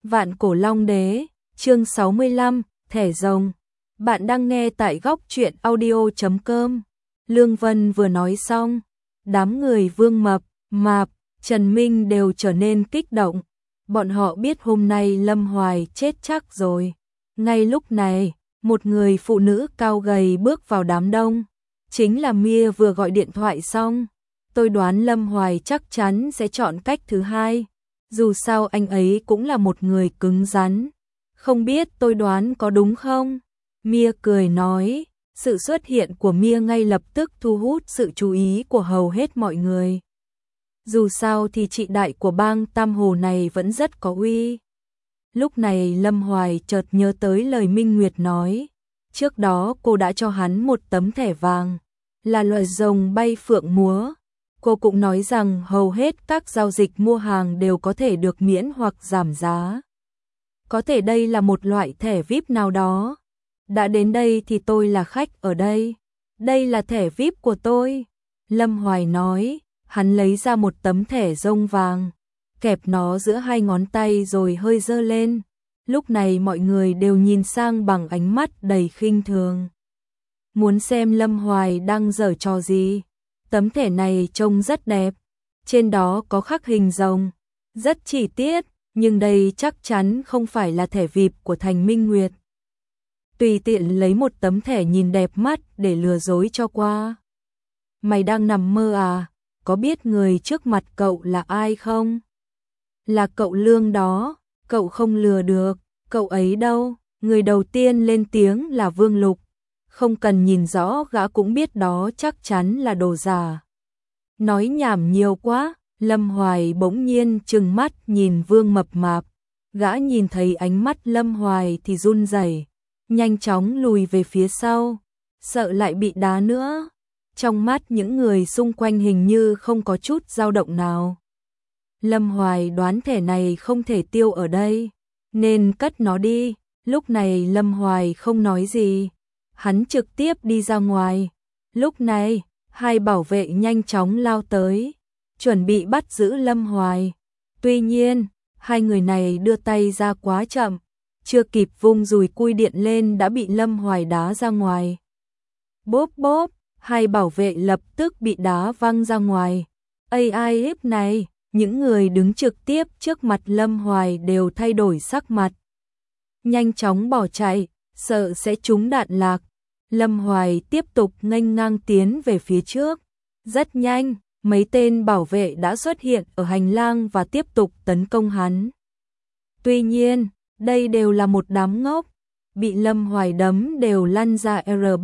Vạn Cổ Long Đế, chương 65, Thẻ Rồng. Bạn đang nghe tại góc truyện audio.com. Lương Vân vừa nói xong, đám người Vương Mập, Mạp, Trần Minh đều trở nên kích động. Bọn họ biết hôm nay Lâm Hoài chết chắc rồi. Ngay lúc này, một người phụ nữ cao gầy bước vào đám đông. Chính là Mia vừa gọi điện thoại xong. Tôi đoán Lâm Hoài chắc chắn sẽ chọn cách thứ hai. Dù sao anh ấy cũng là một người cứng rắn. Không biết tôi đoán có đúng không? Mia cười nói, sự xuất hiện của Mia ngay lập tức thu hút sự chú ý của hầu hết mọi người. Dù sao thì chị đại của bang Tam Hồ này vẫn rất có uy. Lúc này Lâm Hoài chợt nhớ tới lời Minh Nguyệt nói. Trước đó cô đã cho hắn một tấm thẻ vàng, là loại rồng bay phượng múa. Cô cũng nói rằng hầu hết các giao dịch mua hàng đều có thể được miễn hoặc giảm giá. Có thể đây là một loại thẻ VIP nào đó. Đã đến đây thì tôi là khách ở đây. Đây là thẻ VIP của tôi. Lâm Hoài nói, hắn lấy ra một tấm thẻ rông vàng, kẹp nó giữa hai ngón tay rồi hơi giơ lên. Lúc này mọi người đều nhìn sang bằng ánh mắt đầy khinh thường. Muốn xem Lâm Hoài đang giở trò gì. Tấm thẻ này trông rất đẹp, trên đó có khắc hình rồng, rất chi tiết, nhưng đây chắc chắn không phải là thẻ VIP của Thành Minh Nguyệt. Tùy tiện lấy một tấm thẻ nhìn đẹp mắt để lừa dối cho qua. Mày đang nằm mơ à, có biết người trước mặt cậu là ai không? Là cậu Lương đó, cậu không lừa được, cậu ấy đâu? Người đầu tiên lên tiếng là Vương Lục. Không cần nhìn rõ gã cũng biết đó chắc chắn là đồ giả. Nói nhảm nhiều quá, Lâm Hoài bỗng nhiên trừng mắt nhìn Vương Mập Mạp. Gã nhìn thấy ánh mắt Lâm Hoài thì run rẩy, nhanh chóng lùi về phía sau, sợ lại bị đá nữa. Trong mắt những người xung quanh hình như không có chút dao động nào. Lâm Hoài đoán thẻ này không thể tiêu ở đây, nên cất nó đi. Lúc này Lâm Hoài không nói gì. Hắn trực tiếp đi ra ngoài. Lúc này, hai bảo vệ nhanh chóng lao tới, chuẩn bị bắt giữ Lâm Hoài. Tuy nhiên, hai người này đưa tay ra quá chậm, chưa kịp vung dùi cui điện lên đã bị Lâm Hoài đá ra ngoài. Bốp bốp, hai bảo vệ lập tức bị đá văng ra ngoài. Ai hiếp này, những người đứng trực tiếp trước mặt Lâm Hoài đều thay đổi sắc mặt. Nhanh chóng bỏ chạy, sợ sẽ trúng đạn lạc. Lâm Hoài tiếp tục nghênh ngang tiến về phía trước. Rất nhanh, mấy tên bảo vệ đã xuất hiện ở hành lang và tiếp tục tấn công hắn. Tuy nhiên, đây đều là một đám ngốc. Bị Lâm Hoài đấm đều lăn ra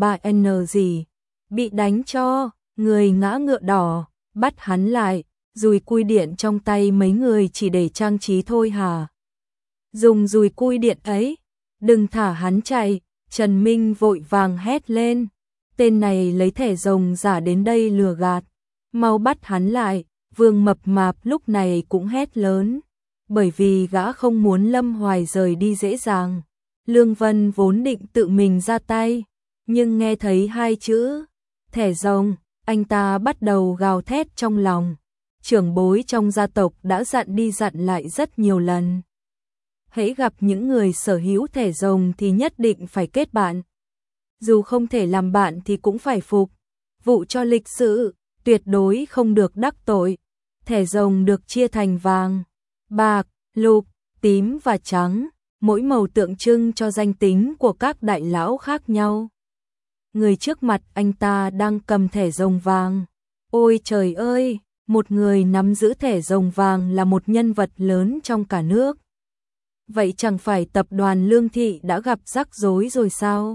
R3N gì. Bị đánh cho, người ngã ngựa đỏ, bắt hắn lại. Dùi cui điện trong tay mấy người chỉ để trang trí thôi hả? Dùng dùi cui điện ấy, đừng thả hắn chạy. Trần Minh vội vàng hét lên, tên này lấy thẻ rồng giả đến đây lừa gạt, mau bắt hắn lại. Vương Mập Mạp lúc này cũng hét lớn, bởi vì gã không muốn Lâm Hoài rời đi dễ dàng. Lương Vân vốn định tự mình ra tay, nhưng nghe thấy hai chữ thẻ rồng, anh ta bắt đầu gào thét trong lòng. Trưởng bối trong gia tộc đã dặn đi dặn lại rất nhiều lần. Hãy gặp những người sở hữu thẻ rồng thì nhất định phải kết bạn. Dù không thể làm bạn thì cũng phải phục vụ cho lịch sự, tuyệt đối không được đắc tội. Thẻ rồng được chia thành vàng, bạc, lục, tím và trắng, mỗi màu tượng trưng cho danh tính của các đại lão khác nhau. Người trước mặt anh ta đang cầm thẻ rồng vàng. Ôi trời ơi, một người nắm giữ thẻ rồng vàng là một nhân vật lớn trong cả nước. Vậy chẳng phải tập đoàn Lương Thị đã gặp rắc rối rồi sao?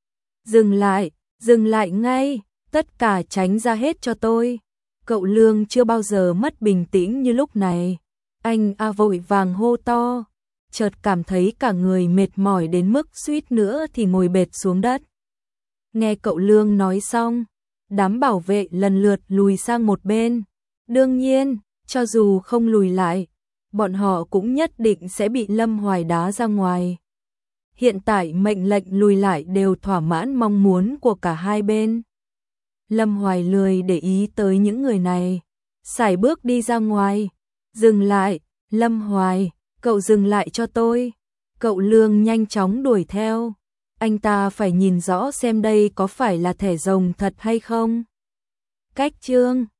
Dừng lại ngay, tất cả tránh ra hết cho tôi. Cậu Lương chưa bao giờ mất bình tĩnh như lúc này. Anh vội vàng hô to, chợt cảm thấy cả người mệt mỏi đến mức suýt nữa thì ngồi bệt xuống đất. Nghe cậu Lương nói xong, đám bảo vệ lần lượt lùi sang một bên. Đương nhiên, cho dù không lùi lại, bọn họ cũng nhất định sẽ bị Lâm Hoài đá ra ngoài. Hiện tại mệnh lệnh lùi lại đều thỏa mãn mong muốn của cả hai bên. Lâm Hoài lười để ý tới những người này, sải bước đi ra ngoài. Dừng lại, Lâm Hoài, Cậu dừng lại cho tôi. Cậu Lương nhanh chóng đuổi theo. Anh ta phải nhìn rõ xem đây có phải là thẻ rồng thật hay không. Cách chương